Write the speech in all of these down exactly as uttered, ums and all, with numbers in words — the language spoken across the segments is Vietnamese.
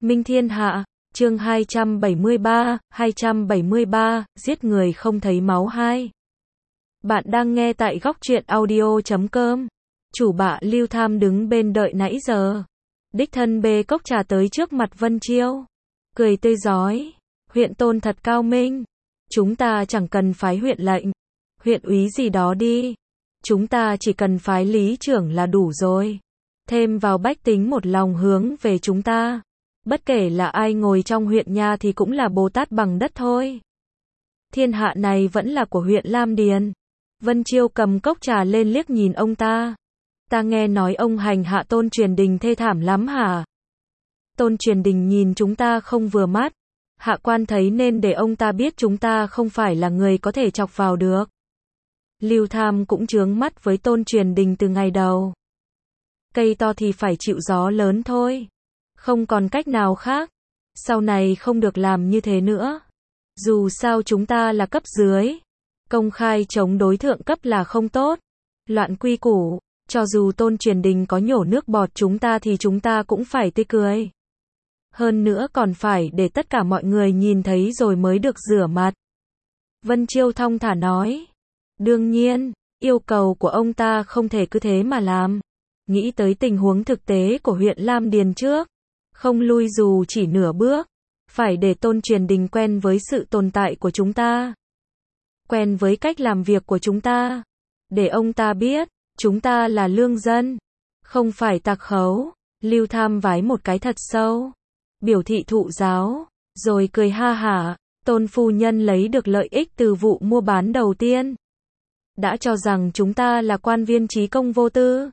Minh Thiên Hạ, chương hai trăm bảy mươi ba, hai trăm bảy mươi ba, giết người không thấy máu hai. Bạn đang nghe tại góc truyện audio chấm com. Chủ bạ Lưu Tham đứng bên đợi nãy giờ. Đích thân bê cốc trà tới trước mặt Vân Chiêu. Cười tươi rói. Huyện tôn thật cao minh. Chúng ta chẳng cần phái huyện lệnh, huyện úy gì đó đi. Chúng ta chỉ cần phái lý trưởng là đủ rồi. Thêm vào bách tính một lòng hướng về chúng ta. Bất kể là ai ngồi trong huyện nha thì cũng là Bồ Tát bằng đất thôi. Thiên hạ này vẫn là của huyện Lam Điền. Vân Chiêu cầm cốc trà lên liếc nhìn ông ta. Ta nghe nói ông hành hạ Tôn Truyền Đình thê thảm lắm hả? Tôn Truyền Đình nhìn chúng ta không vừa mắt. Hạ quan thấy nên để ông ta biết chúng ta không phải là người có thể chọc vào được. Lưu Tham cũng chướng mắt với Tôn Truyền Đình từ ngày đầu. Cây to thì phải chịu gió lớn thôi. Không còn cách nào khác. Sau này không được làm như thế nữa. Dù sao chúng ta là cấp dưới. Công khai chống đối thượng cấp là không tốt. Loạn quy củ. Cho dù Tôn Truyền Đình có nhổ nước bọt chúng ta thì chúng ta cũng phải tươi cười. Hơn nữa còn phải để tất cả mọi người nhìn thấy rồi mới được rửa mặt. Vân Chiêu thong thả nói. Đương nhiên, yêu cầu của ông ta không thể cứ thế mà làm. Nghĩ tới tình huống thực tế của huyện Lam Điền trước. Không lui dù chỉ nửa bước. Phải để Tôn Truyền Đình quen với sự tồn tại của chúng ta. Quen với cách làm việc của chúng ta. Để ông ta biết, chúng ta là lương dân. Không phải tặc khấu. Lưu Tham vái một cái thật sâu. Biểu thị thụ giáo. Rồi cười ha hả. Tôn phu nhân lấy được lợi ích từ vụ mua bán đầu tiên. Đã cho rằng chúng ta là quan viên trí công vô tư.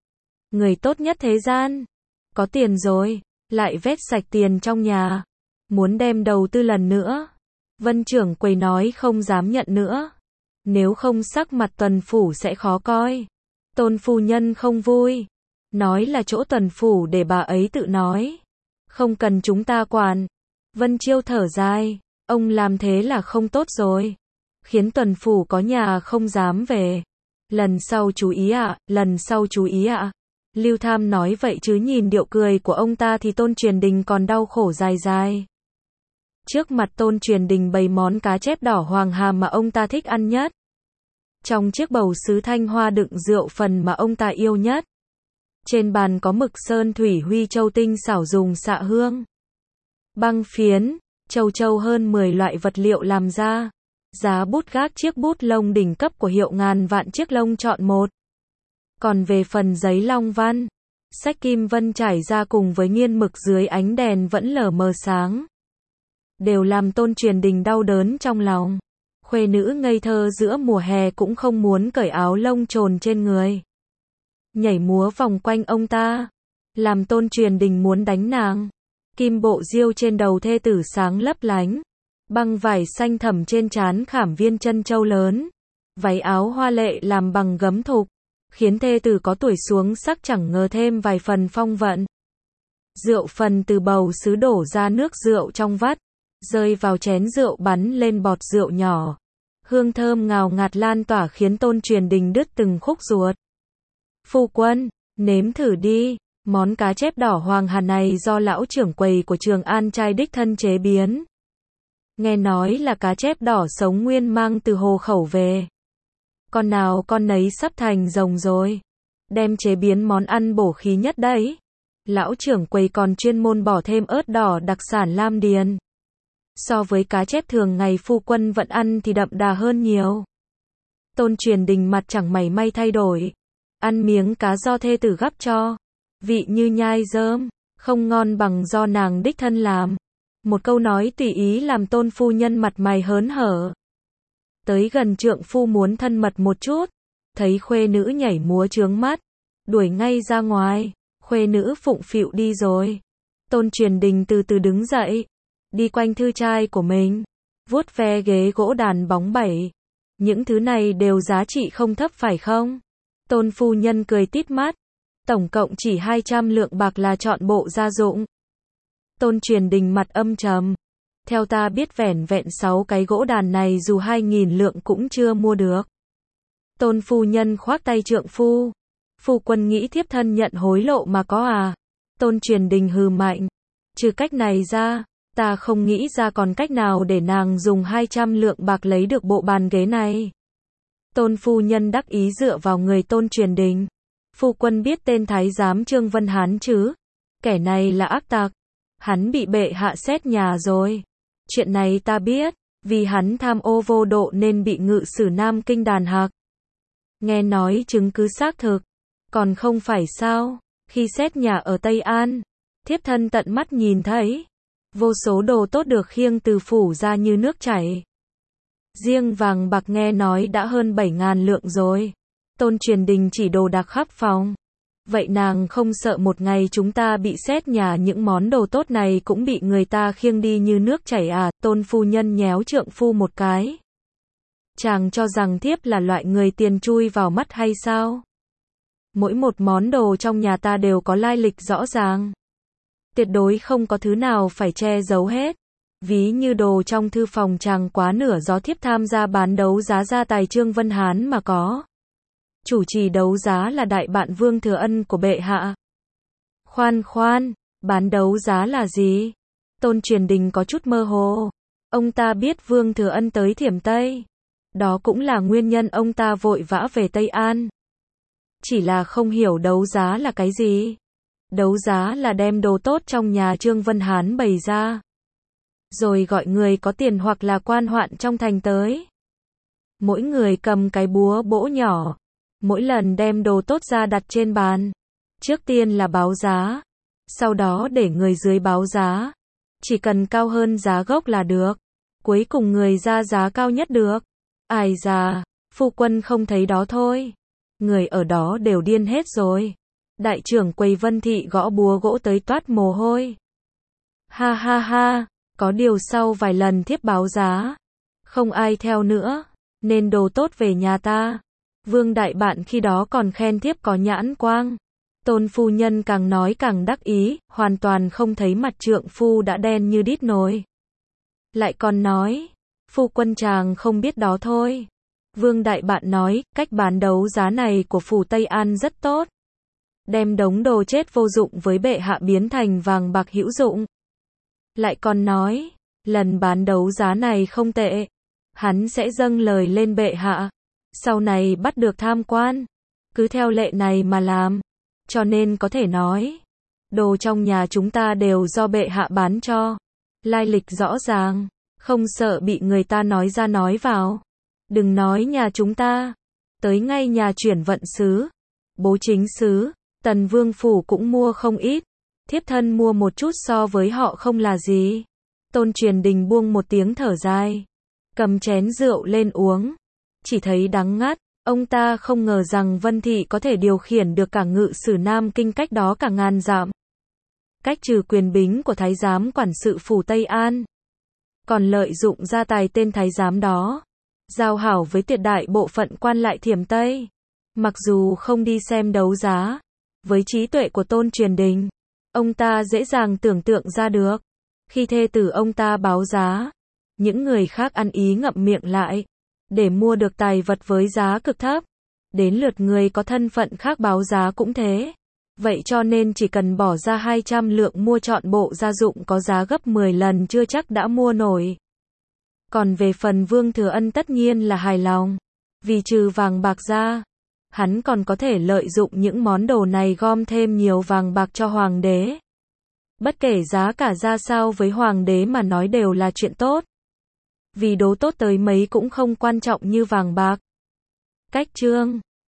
Người tốt nhất thế gian. Có tiền rồi. Lại vét sạch tiền trong nhà. Muốn đem đầu tư lần nữa. Vân trưởng quầy nói không dám nhận nữa. Nếu không sắc mặt tuần phủ sẽ khó coi. Tôn phu nhân không vui. Nói là chỗ tuần phủ để bà ấy tự nói. Không cần chúng ta quản. Vân Chiêu thở dài. Ông làm thế là không tốt rồi. Khiến tuần phủ có nhà không dám về. Lần sau chú ý ạ, à, lần sau chú ý ạ. À. Lưu Tham nói vậy chứ nhìn điệu cười của ông ta thì Tôn Truyền Đình còn đau khổ dài dài. Trước mặt Tôn Truyền Đình bày món cá chép đỏ hoàng hàm mà ông ta thích ăn nhất. Trong chiếc bầu sứ thanh hoa đựng rượu phần mà ông ta yêu nhất. Trên bàn có mực sơn thủy huy châu tinh xảo dùng xạ hương. Băng phiến, châu châu hơn mười loại vật liệu làm ra. Giá bút gác chiếc bút lông đỉnh cấp của hiệu ngàn vạn chiếc lông chọn một. Còn về phần giấy long văn, sách kim vân trải ra cùng với nghiên mực dưới ánh đèn vẫn lờ mờ sáng. Đều làm Tôn Truyền Đình đau đớn trong lòng. Khuê nữ ngây thơ giữa mùa hè cũng không muốn cởi áo lông trồn trên người. Nhảy múa vòng quanh ông ta. Làm Tôn Truyền Đình muốn đánh nàng. Kim bộ diêu trên đầu thê tử sáng lấp lánh. Băng vải xanh thẳm trên trán khảm viên chân châu lớn. Váy áo hoa lệ làm bằng gấm thục. Khiến thê tử có tuổi xuống sắc chẳng ngờ thêm vài phần phong vận. Rượu phần từ bầu sứ đổ ra nước rượu trong vắt. Rơi vào chén rượu bắn lên bọt rượu nhỏ. Hương thơm ngào ngạt lan tỏa khiến Tôn Truyền Đình đứt từng khúc ruột. Phu quân, nếm thử đi. Món cá chép đỏ hoàng hà này do lão trưởng quầy của Trường An trai đích thân chế biến. Nghe nói là cá chép đỏ sống nguyên mang từ hồ khẩu về. Con nào con nấy sắp thành rồng rồi. Đem chế biến món ăn bổ khí nhất đấy. Lão trưởng quầy còn chuyên môn bỏ thêm ớt đỏ đặc sản Lam Điền. So với cá chép thường ngày phu quân vẫn ăn thì đậm đà hơn nhiều. Tôn Truyền Đình mặt chẳng mảy may thay đổi. Ăn miếng cá do thê tử gắp cho. Vị như nhai rơm. Không ngon bằng do nàng đích thân làm. Một câu nói tùy ý làm Tôn phu nhân mặt mày hớn hở. Tới gần trượng phu muốn thân mật một chút. Thấy khuê nữ nhảy múa chướng mắt. Đuổi ngay ra ngoài. Khuê nữ phụng phịu đi rồi. Tôn Truyền Đình từ từ đứng dậy. Đi quanh thư trai của mình. Vuốt ve ghế gỗ đàn bóng bẩy. Những thứ này đều giá trị không thấp phải không? Tôn phu nhân cười tít mắt. Tổng cộng chỉ hai trăm lượng bạc là chọn bộ gia dụng. Tôn Truyền Đình mặt âm trầm. Theo ta biết vẻn vẹn sáu cái gỗ đàn này dù hai nghìn lượng cũng chưa mua được. Tôn phu nhân khoác tay trượng phu. Phu quân nghĩ thiếp thân nhận hối lộ mà có à? Tôn Truyền Đình hừ mạnh. Trừ cách này ra, ta không nghĩ ra còn cách nào để nàng dùng hai trăm lượng bạc lấy được bộ bàn ghế này. Tôn phu nhân đắc ý dựa vào người Tôn Truyền Đình. Phu quân biết tên thái giám Trương Vân Hán chứ? Kẻ này là ác tặc. Hắn bị bệ hạ xét nhà rồi. Chuyện này ta biết, vì hắn tham ô vô độ nên bị ngự sử Nam Kinh đàn hạc. Nghe nói chứng cứ xác thực. Còn không phải sao? Khi xét nhà ở Tây An, thiếp thân tận mắt nhìn thấy. Vô số đồ tốt được khiêng từ phủ ra như nước chảy. Riêng vàng bạc nghe nói đã hơn bảy ngàn lượng rồi. Tôn Truyền Đình chỉ đồ đạc khắp phòng. Vậy nàng không sợ một ngày chúng ta bị xét nhà những món đồ tốt này cũng bị người ta khiêng đi như nước chảy à? Tôn phu nhân nhéo trượng phu một cái. Chàng cho rằng thiếp là loại người tiền chui vào mắt hay sao? Mỗi một món đồ trong nhà ta đều có lai lịch rõ ràng. Tuyệt đối không có thứ nào phải che giấu hết. Ví như đồ trong thư phòng chàng quá nửa gió thiếp tham gia bán đấu giá gia tài Trương Vân Hán mà có. Chủ trì đấu giá là đại bạn Vương Thừa Ân của bệ hạ. Khoan khoan, bán đấu giá là gì? Tôn Truyền Đình có chút mơ hồ. Ông ta biết Vương Thừa Ân tới Thiểm Tây. Đó cũng là nguyên nhân ông ta vội vã về Tây An. Chỉ là không hiểu đấu giá là cái gì. Đấu giá là đem đồ tốt trong nhà Trương Vân Hán bày ra. Rồi gọi người có tiền hoặc là quan hoạn trong thành tới. Mỗi người cầm cái búa bỗ nhỏ. Mỗi lần đem đồ tốt ra đặt trên bàn. Trước tiên là báo giá. Sau đó để người dưới báo giá. Chỉ cần cao hơn giá gốc là được. Cuối cùng người ra giá cao nhất được. Ai già, phu quân không thấy đó thôi. Người ở đó đều điên hết rồi. Đại trưởng quầy Vân Thị gõ búa gỗ tới toát mồ hôi. Ha ha ha, có điều sau vài lần thiếp báo giá. Không ai theo nữa, nên đồ tốt về nhà ta. Vương đại bạn khi đó còn khen thiếp có nhãn quang. Tôn phu nhân càng nói càng đắc ý, hoàn toàn không thấy mặt trượng phu đã đen như đít nồi. Lại còn nói, phu quân chàng không biết đó thôi. Vương đại bạn nói, cách bán đấu giá này của phủ Tây An rất tốt. Đem đống đồ chết vô dụng với bệ hạ biến thành vàng bạc hữu dụng. Lại còn nói, lần bán đấu giá này không tệ. Hắn sẽ dâng lời lên bệ hạ. Sau này bắt được tham quan. Cứ theo lệ này mà làm. Cho nên có thể nói, đồ trong nhà chúng ta đều do bệ hạ bán cho. Lai lịch rõ ràng. Không sợ bị người ta nói ra nói vào. Đừng nói nhà chúng ta. Tới ngay nhà chuyển vận sứ. Bố chính sứ. Tần Vương Phủ cũng mua không ít. Thiếp thân mua một chút so với họ không là gì. Tôn Truyền Đình buông một tiếng thở dài. Cầm chén rượu lên uống. Chỉ thấy đắng ngắt. Ông ta không ngờ rằng Vân Thị có thể điều khiển được cả ngự sử Nam Kinh cách đó cả ngàn dặm. Cách trừ quyền bính của thái giám quản sự phủ Tây An. Còn lợi dụng gia tài tên thái giám đó. Giao hảo với tuyệt đại bộ phận quan lại Thiểm Tây. Mặc dù không đi xem đấu giá. Với trí tuệ của Tôn Truyền Đình, ông ta dễ dàng tưởng tượng ra được. Khi thê tử ông ta báo giá, những người khác ăn ý ngậm miệng lại. Để mua được tài vật với giá cực thấp. Đến lượt người có thân phận khác báo giá cũng thế. Vậy cho nên chỉ cần bỏ ra hai trăm lượng mua trọn bộ gia dụng có giá gấp mười lần chưa chắc đã mua nổi. Còn về phần Vương Thừa Ân tất nhiên là hài lòng. Vì trừ vàng bạc ra, hắn còn có thể lợi dụng những món đồ này gom thêm nhiều vàng bạc cho hoàng đế. Bất kể giá cả ra sao với hoàng đế mà nói đều là chuyện tốt. Vì đồ tốt tới mấy cũng không quan trọng như vàng bạc. Cách chương